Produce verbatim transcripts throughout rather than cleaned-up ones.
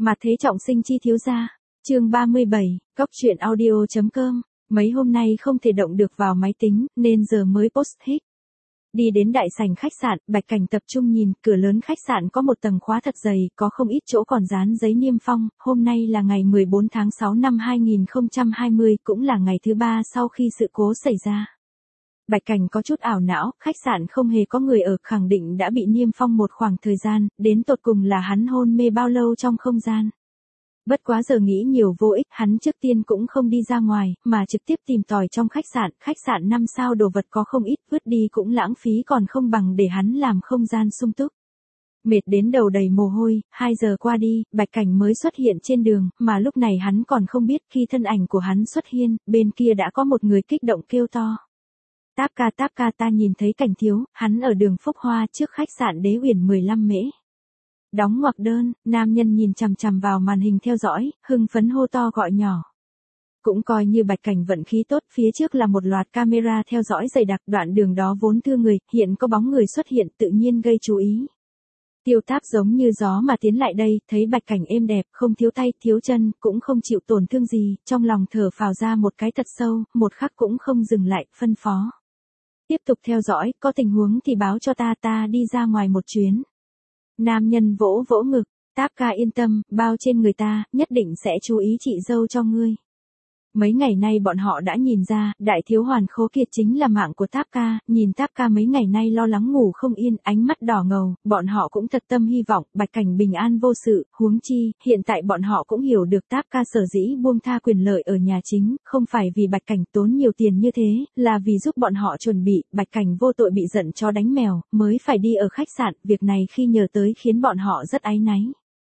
Mà thế trọng sinh chi thiếu gia. Chương ba mươi bảy, cóc truyện audio chấm com. Mấy hôm nay không thể động được vào máy tính, nên giờ mới post hit. Đi đến đại sảnh khách sạn, Bạch Cảnh tập trung nhìn, cửa lớn khách sạn có một tầng khóa thật dày, có không ít chỗ còn dán giấy niêm phong. Hôm nay là ngày mười bốn tháng sáu năm hai nghìn không trăm hai mươi, cũng là ngày thứ ba sau khi sự cố xảy ra. Bạch Cảnh có chút ảo não, khách sạn không hề có người ở, khẳng định đã bị niêm phong một khoảng thời gian, đến tột cùng là hắn hôn mê bao lâu trong không gian. Bất quá giờ nghĩ nhiều vô ích, hắn trước tiên cũng không đi ra ngoài, mà trực tiếp tìm tòi trong khách sạn, khách sạn năm sao đồ vật có không ít, vứt đi cũng lãng phí còn không bằng để hắn làm không gian sung túc. Mệt đến đầu đầy mồ hôi, hai giờ qua đi, Bạch Cảnh mới xuất hiện trên đường, mà lúc này hắn còn không biết khi thân ảnh của hắn xuất hiện, bên kia đã có một người kích động kêu to. Táp ca táp ca ta nhìn thấy Cảnh thiếu, hắn ở đường Phúc Hoa trước khách sạn Đế Uyển mười lăm mễ. Đóng ngoặc đơn, nam nhân nhìn chằm chằm vào màn hình theo dõi, hưng phấn hô to gọi nhỏ. Cũng coi như Bạch Cảnh vận khí tốt, phía trước là một loạt camera theo dõi dày đặc, đoạn đường đó vốn thưa người, hiện có bóng người xuất hiện tự nhiên gây chú ý. Tiêu Táp giống như gió mà tiến lại đây, thấy Bạch Cảnh êm đẹp, không thiếu tay, thiếu chân, cũng không chịu tổn thương gì, trong lòng thở phào ra một cái thật sâu, một khắc cũng không dừng lại, phân phó. Tiếp tục theo dõi, có tình huống thì báo cho ta, ta đi ra ngoài một chuyến. Nam nhân vỗ vỗ ngực, Táp ca yên tâm, bao trên người ta, nhất định sẽ chú ý chị dâu cho ngươi. Mấy ngày nay bọn họ đã nhìn ra, đại thiếu hoàn khố kiệt chính là mạng của Táp ca, nhìn Táp ca mấy ngày nay lo lắng ngủ không yên, ánh mắt đỏ ngầu, bọn họ cũng thật tâm hy vọng, Bạch Cảnh bình an vô sự, huống chi, hiện tại bọn họ cũng hiểu được Táp ca sở dĩ buông tha quyền lợi ở nhà chính, không phải vì Bạch Cảnh tốn nhiều tiền như thế, là vì giúp bọn họ chuẩn bị, Bạch Cảnh vô tội bị giận chó đánh mèo, mới phải đi ở khách sạn, việc này khi nhờ tới khiến bọn họ rất áy náy.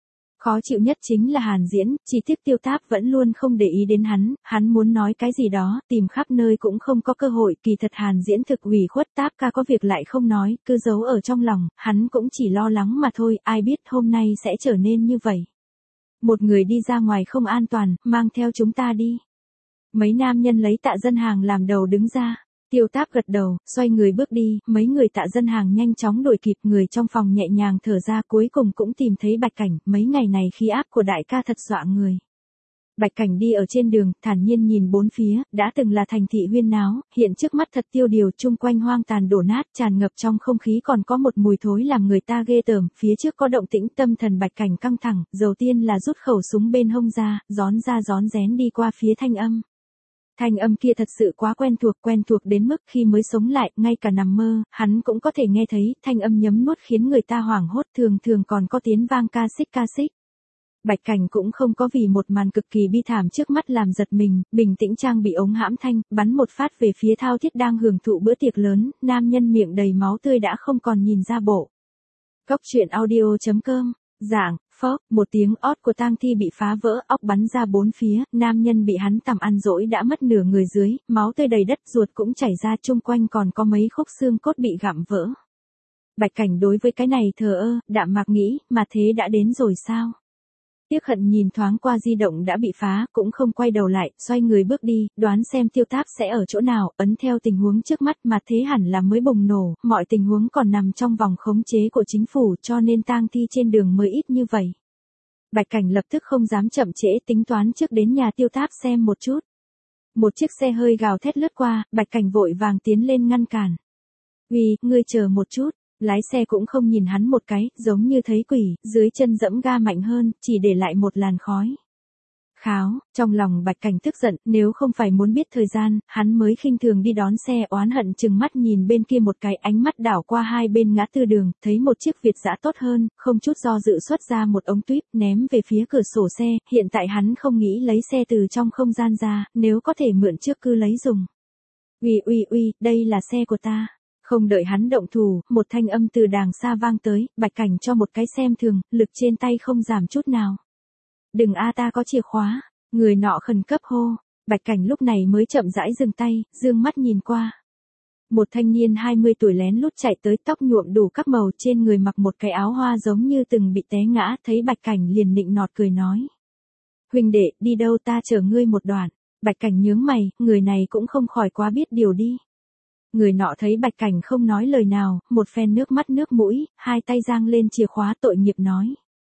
Khó chịu nhất chính là Hàn Diễn, chỉ tiếc Tiêu Táp vẫn luôn không để ý đến hắn, hắn muốn nói cái gì đó, tìm khắp nơi cũng không có cơ hội, kỳ thật Hàn Diễn thực ủy khuất, Táp ca có việc lại không nói, cứ giấu ở trong lòng, hắn cũng chỉ lo lắng mà thôi, ai biết hôm nay sẽ trở nên như vậy. Một người đi ra ngoài không an toàn, mang theo chúng ta đi. Mấy nam nhân lấy Tạ Dân Hàng làm đầu đứng ra. Tiêu Táp gật đầu, xoay người bước đi, mấy người Tạ Dân Hàng nhanh chóng đuổi kịp, người trong phòng nhẹ nhàng thở ra, cuối cùng cũng tìm thấy Bạch Cảnh, mấy ngày này khí áp của đại ca thật dọa người. Bạch Cảnh đi ở trên đường, thản nhiên nhìn bốn phía, đã từng là thành thị huyên náo, hiện trước mắt thật tiêu điều, chung quanh hoang tàn đổ nát, tràn ngập trong không khí còn có một mùi thối làm người ta ghê tởm, phía trước có động tĩnh, tâm thần Bạch Cảnh căng thẳng, đầu tiên là rút khẩu súng bên hông ra, gión ra gión rén đi qua phía thanh âm. Thanh âm kia thật sự quá quen thuộc, quen thuộc đến mức khi mới sống lại, ngay cả nằm mơ, hắn cũng có thể nghe thấy, thanh âm nhấm nuốt khiến người ta hoảng hốt, thường thường còn có tiếng vang ca xích ca xích. Bạch Cảnh cũng không có vì một màn cực kỳ bi thảm trước mắt làm giật mình, bình tĩnh trang bị ống hãm thanh, bắn một phát về phía Thao Thiết đang hưởng thụ bữa tiệc lớn, nam nhân miệng đầy máu tươi đã không còn nhìn ra bộ. Cóc truyện audio chấm com. Giảng, phốc, một tiếng ót của tang thi bị phá vỡ, óc bắn ra bốn phía, nam nhân bị hắn tằm ăn dỗi đã mất nửa người dưới, máu tươi đầy đất, ruột cũng chảy ra, chung quanh còn có mấy khúc xương cốt bị gặm vỡ. Bạch Cảnh đối với cái này thờ ơ, đạm mạc nghĩ, mà thế đã đến rồi sao? Tiếc hận nhìn thoáng qua di động đã bị phá, cũng không quay đầu lại, xoay người bước đi, đoán xem Tiêu Táp sẽ ở chỗ nào, ấn theo tình huống trước mắt mà thế hẳn là mới bùng nổ, mọi tình huống còn nằm trong vòng khống chế của chính phủ cho nên tang thi trên đường mới ít như vậy. Bạch Cảnh lập tức không dám chậm trễ, tính toán trước đến nhà Tiêu Táp xem một chút. Một chiếc xe hơi gào thét lướt qua, Bạch Cảnh vội vàng tiến lên ngăn cản. Uy, ngươi chờ một chút. Lái xe cũng không nhìn hắn một cái, giống như thấy quỷ, dưới chân dẫm ga mạnh hơn, chỉ để lại một làn khói. Kháo, trong lòng Bạch Cảnh tức giận, nếu không phải muốn biết thời gian, hắn mới khinh thường đi đón xe, oán hận chừng mắt nhìn bên kia một cái, ánh mắt đảo qua hai bên ngã tư đường, thấy một chiếc Việt dã tốt hơn, không chút do dự xuất ra một ống tuyếp, ném về phía cửa sổ xe, hiện tại hắn không nghĩ lấy xe từ trong không gian ra, nếu có thể mượn trước cứ lấy dùng. Uy uy uy, đây là xe của ta. Không đợi hắn động thủ, một thanh âm từ đàng xa vang tới, Bạch Cảnh cho một cái xem thường, lực trên tay không giảm chút nào. Đừng a ta có chìa khóa, người nọ khẩn cấp hô, Bạch Cảnh lúc này mới chậm rãi dừng tay, dương mắt nhìn qua. Một thanh niên hai mươi tuổi lén lút chạy tới, tóc nhuộm đủ các màu, trên người mặc một cái áo hoa giống như từng bị té ngã, thấy Bạch Cảnh liền nịnh nọt cười nói. Huynh đệ, đi đâu ta chở ngươi một đoạn, Bạch Cảnh nhướng mày, người này cũng không khỏi quá biết điều đi. Người nọ thấy Bạch Cảnh không nói lời nào, một phen nước mắt nước mũi, hai tay giang lên chìa khóa tội nghiệp nói.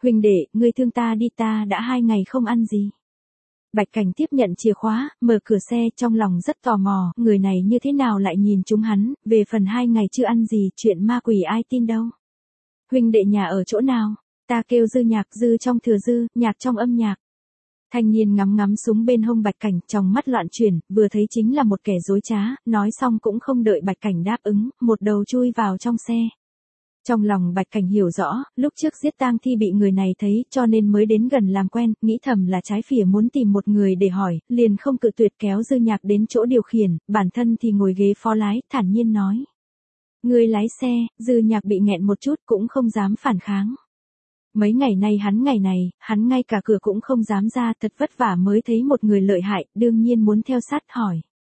Huynh đệ, ngươi thương ta đi, ta đã hai ngày không ăn gì. Bạch Cảnh tiếp nhận chìa khóa, mở cửa xe, trong lòng rất tò mò, người này như thế nào lại nhìn chúng hắn, về phần hai ngày chưa ăn gì, chuyện ma quỷ ai tin đâu. Huynh đệ nhà ở chỗ nào? Ta kêu Dư Nhạc, dư trong thừa dư, nhạc trong âm nhạc. Thanh niên ngắm ngắm súng bên hông Bạch Cảnh, trong mắt loạn chuyển, vừa thấy chính là một kẻ dối trá, nói xong cũng không đợi Bạch Cảnh đáp ứng, một đầu chui vào trong xe. Trong lòng Bạch Cảnh hiểu rõ, lúc trước giết tang thi bị người này thấy, cho nên mới đến gần làm quen, nghĩ thầm là trái phỉa muốn tìm một người để hỏi, liền không cự tuyệt kéo Dư Nhạc đến chỗ điều khiển, bản thân thì ngồi ghế phó lái, thản nhiên nói. Người lái xe, Dư Nhạc bị nghẹn một chút cũng không dám phản kháng. Mấy ngày nay hắn ngày này, hắn ngay cả cửa cũng không dám ra, thật vất vả mới thấy một người lợi hại, đương nhiên muốn theo sát hỏi.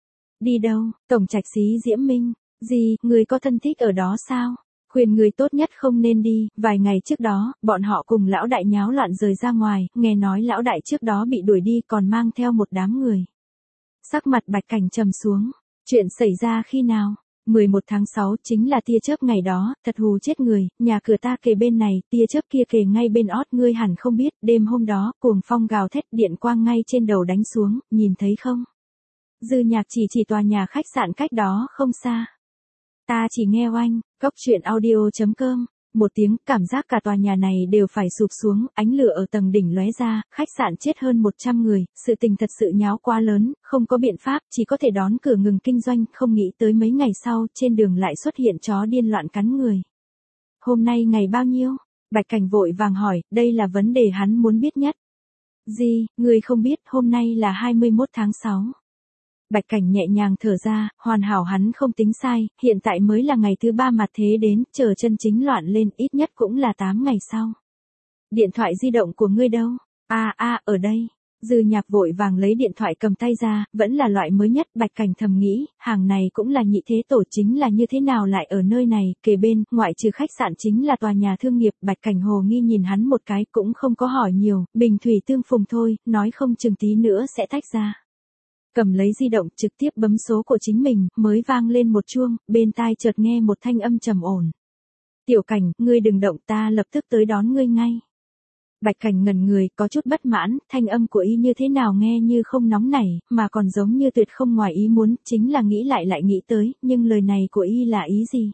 Đi đâu? Tổng trạch xí Diễm Minh. Gì, người có thân thích ở đó sao? Khuyên người tốt nhất không nên đi, vài ngày trước đó, bọn họ cùng lão đại nháo loạn rời ra ngoài, nghe nói lão đại trước đó bị đuổi đi còn mang theo một đám người. Sắc mặt Bạch Cảnh trầm xuống, chuyện xảy ra khi nào? mười một tháng sáu chính là tia chớp ngày đó, thật hù chết người, nhà cửa ta kề bên này, tia chớp kia kề ngay bên ót, ngươi hẳn không biết, đêm hôm đó, cuồng phong gào thét, điện quang ngay trên đầu đánh xuống, nhìn thấy không? Dư Nhạc chỉ chỉ tòa nhà khách sạn cách đó không xa. Ta chỉ nghe oanh, cốc truyện audio chấm com, một tiếng, cảm giác cả tòa nhà này đều phải sụp xuống, ánh lửa ở tầng đỉnh lóe ra, khách sạn chết hơn một trăm người, sự tình thật sự nháo quá lớn, không có biện pháp, chỉ có thể đón cửa ngừng kinh doanh, không nghĩ tới mấy ngày sau, trên đường lại xuất hiện chó điên loạn cắn người. Hôm nay ngày bao nhiêu? Bạch Cảnh vội vàng hỏi, đây là vấn đề hắn muốn biết nhất. Gì, người không biết, hôm nay là hai mươi mốt tháng sáu. Bạch Cảnh nhẹ nhàng thở ra, hoàn hảo hắn không tính sai, hiện tại mới là ngày thứ ba mặt thế đến, chờ chân chính loạn lên, ít nhất cũng là tám ngày sau. Điện thoại di động của ngươi đâu? À à, ở đây. Dư Nhạc vội vàng lấy điện thoại cầm tay ra, vẫn là loại mới nhất, Bạch Cảnh thầm nghĩ, hàng này cũng là nhị thế tổ chính là như thế nào lại ở nơi này, kề bên, ngoại trừ khách sạn chính là tòa nhà thương nghiệp, Bạch Cảnh hồ nghi nhìn hắn một cái, cũng không có hỏi nhiều, bình thủy tương phùng thôi, nói không chừng tí nữa sẽ tách ra. Cầm lấy di động trực tiếp bấm số của chính mình, mới vang lên một chuông, bên tai chợt nghe một thanh âm trầm ổn. Tiểu Cảnh, ngươi đừng động, ta lập tức tới đón ngươi ngay. Bạch Cảnh ngẩn người, có chút bất mãn, thanh âm của y như thế nào nghe như không nóng nảy, mà còn giống như tuyệt không ngoài ý muốn, chính là nghĩ lại lại nghĩ tới, nhưng lời này của y là ý gì?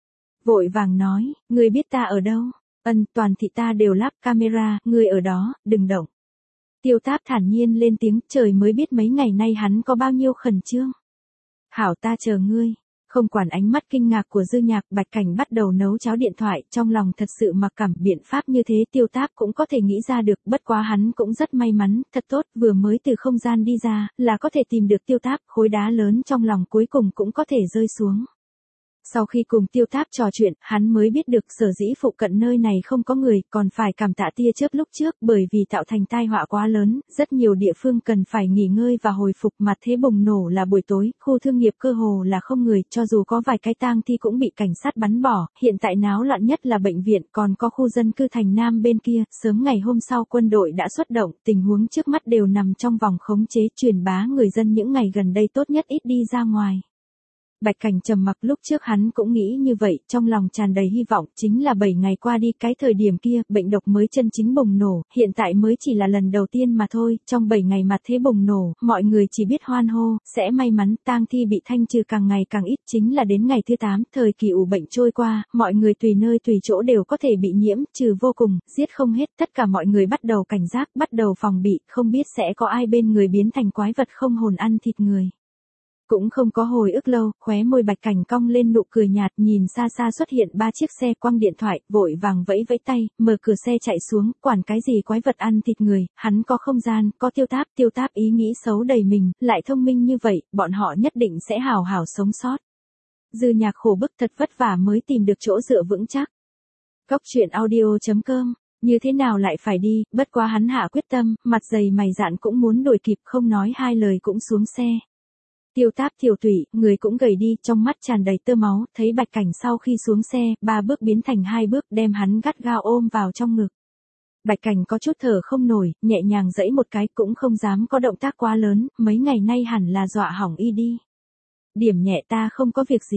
Vội vàng nói, ngươi biết ta ở đâu? Ân, toàn thị ta đều lắp camera, ngươi ở đó, đừng động. Tiêu Táp thản nhiên lên tiếng, trời mới biết mấy ngày nay hắn có bao nhiêu khẩn trương. Hảo, ta chờ ngươi. Không quản ánh mắt kinh ngạc của Dư Nhạc, Bạch Cảnh bắt đầu nấu cháo điện thoại, trong lòng thật sự mặc cảm, biện pháp như thế Tiêu Táp cũng có thể nghĩ ra được, bất quá hắn cũng rất may mắn, thật tốt, vừa mới từ không gian đi ra, là có thể tìm được Tiêu Táp, khối đá lớn trong lòng cuối cùng cũng có thể rơi xuống. Sau khi cùng Tiêu Táp trò chuyện, hắn mới biết được sở dĩ phụ cận nơi này không có người, còn phải cảm tạ tia chớp lúc trước, bởi vì tạo thành tai họa quá lớn, rất nhiều địa phương cần phải nghỉ ngơi và hồi phục, mặt thế bùng nổ là buổi tối, khu thương nghiệp cơ hồ là không người, cho dù có vài cái tang thi cũng bị cảnh sát bắn bỏ, hiện tại náo loạn nhất là bệnh viện, còn có khu dân cư thành Nam bên kia, sớm ngày hôm sau quân đội đã xuất động, tình huống trước mắt đều nằm trong vòng khống chế, truyền bá người dân những ngày gần đây tốt nhất ít đi ra ngoài. Bạch Cảnh trầm mặc, lúc trước hắn cũng nghĩ như vậy, trong lòng tràn đầy hy vọng, chính là bảy ngày qua đi, cái thời điểm kia, bệnh độc mới chân chính bùng nổ, hiện tại mới chỉ là lần đầu tiên mà thôi, trong bảy ngày mặt thế bùng nổ, mọi người chỉ biết hoan hô, sẽ may mắn, tang thi bị thanh trừ càng ngày càng ít, chính là đến ngày thứ tám, thời kỳ ủ bệnh trôi qua, mọi người tùy nơi tùy chỗ đều có thể bị nhiễm, trừ vô cùng, giết không hết, tất cả mọi người bắt đầu cảnh giác, bắt đầu phòng bị, không biết sẽ có ai bên người biến thành quái vật không hồn ăn thịt người. Cũng không có hồi ức lâu, khóe môi Bạch Cảnh cong lên nụ cười nhạt, nhìn xa xa xuất hiện ba chiếc xe, quăng điện thoại, vội vàng vẫy vẫy tay, mở cửa xe chạy xuống, quản cái gì quái vật ăn thịt người, hắn có không gian, có Tiêu Táp, Tiêu Táp ý nghĩ xấu đầy mình, lại thông minh như vậy, bọn họ nhất định sẽ hào hảo sống sót. Dư Nhạc khổ bức thật vất vả mới tìm được chỗ dựa vững chắc. Cốc truyện audio chấm com, như thế nào lại phải đi, bất quá hắn hạ quyết tâm, mặt dày mày dạn cũng muốn đuổi kịp, không nói hai lời cũng xuống xe. Tiêu Táp tiểu tụy, người cũng gầy đi, trong mắt tràn đầy tơ máu, thấy Bạch Cảnh sau khi xuống xe, ba bước biến thành hai bước, đem hắn gắt gao ôm vào trong ngực. Bạch Cảnh có chút thở không nổi, nhẹ nhàng giãy một cái, cũng không dám có động tác quá lớn, mấy ngày nay hẳn là dọa hỏng y đi. Điểm nhẹ, ta không có việc gì.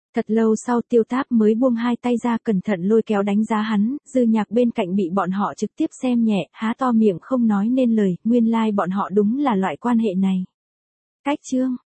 Thật lâu sau Tiêu Táp mới buông hai tay ra cẩn thận lôi kéo đánh giá hắn, Dư Nhạc bên cạnh bị bọn họ trực tiếp xem nhẹ, há to miệng không nói nên lời, nguyên lai like bọn họ đúng là loại quan hệ này. Cách chương